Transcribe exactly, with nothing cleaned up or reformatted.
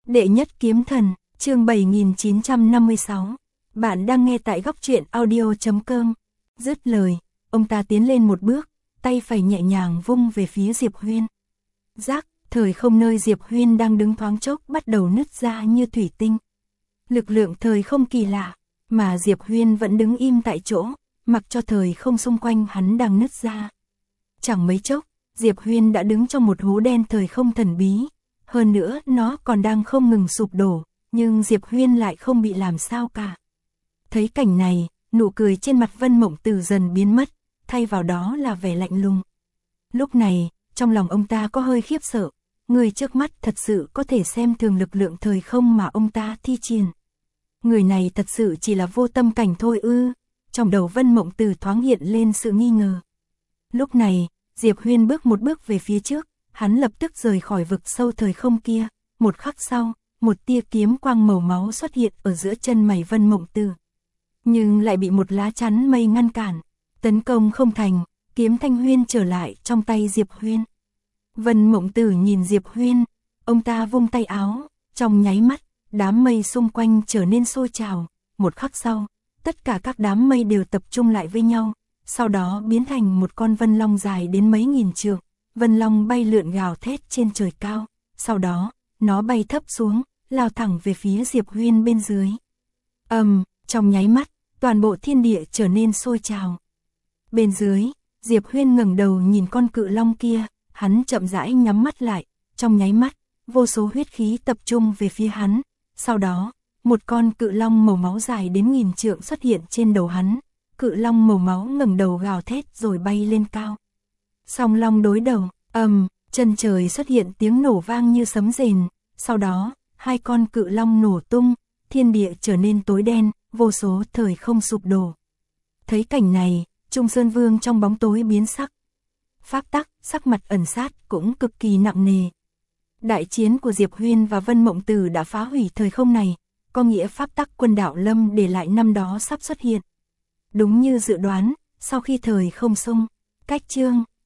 Đệ nhất kiếm thần, chương bảy nghìn chín trăm năm mươi sáu. Bạn đang nghe tại góc truyện audio chấm com. Dứt lời, ông ta tiến lên một bước, tay phải nhẹ nhàng vung về phía Diệp Huyên. Rắc, thời không nơi Diệp Huyên đang đứng thoáng chốc bắt đầu nứt ra như thủy tinh. Lực lượng thời không kỳ lạ, mà Diệp Huyên vẫn đứng im tại chỗ, mặc cho thời không xung quanh hắn đang nứt ra. Chẳng mấy chốc, Diệp Huyên đã đứng trong một hố đen thời không thần bí. Hơn nữa nó còn đang không ngừng sụp đổ, nhưng Diệp Huyên lại không bị làm sao cả. Thấy cảnh này, nụ cười trên mặt Vân Mộng Từ dần biến mất, thay vào đó là vẻ lạnh lùng. Lúc này, trong lòng ông ta có hơi khiếp sợ, người trước mắt thật sự có thể xem thường lực lượng thời không mà ông ta thi triển. Người này thật sự chỉ là vô tâm cảnh thôi ư? Trong đầu Vân Mộng Từ thoáng hiện lên sự nghi ngờ. Lúc này, Diệp Huyên bước một bước về phía trước. Hắn lập tức rời khỏi vực sâu thời không kia, một khắc sau, một tia kiếm quang màu máu xuất hiện ở giữa chân mày Vân Mộng Từ. Nhưng lại bị một lá chắn mây ngăn cản, tấn công không thành, kiếm Thanh Huyên trở lại trong tay Diệp Huyên. Vân Mộng Từ nhìn Diệp Huyên, ông ta vung tay áo, trong nháy mắt, đám mây xung quanh trở nên sôi trào, một khắc sau, tất cả các đám mây đều tập trung lại với nhau, sau đó biến thành một con vân long dài đến mấy nghìn trượng. Vân Long bay lượn gào thét trên trời cao, sau đó, nó bay thấp xuống, lao thẳng về phía Diệp Huyên bên dưới. Ầm, um, trong nháy mắt, toàn bộ thiên địa trở nên sôi trào. Bên dưới, Diệp Huyên ngẩng đầu nhìn con cự long kia, hắn chậm rãi nhắm mắt lại, trong nháy mắt, vô số huyết khí tập trung về phía hắn, sau đó, một con cự long màu máu dài đến nghìn trượng xuất hiện trên đầu hắn, cự long màu máu ngẩng đầu gào thét rồi bay lên cao. Song long đối đầu, ầm, um, chân trời xuất hiện tiếng nổ vang như sấm rền, sau đó, hai con cự long nổ tung, thiên địa trở nên tối đen, vô số thời không sụp đổ. Thấy cảnh này, Trung Sơn Vương trong bóng tối biến sắc. Pháp tắc, sắc mặt ẩn sát cũng cực kỳ nặng nề. Đại chiến của Diệp Huyên và Vân Mộng Từ đã phá hủy thời không này, có nghĩa pháp tắc Quân Đạo Lâm để lại năm đó sắp xuất hiện. Đúng như dự đoán, sau khi thời không xung, cách chương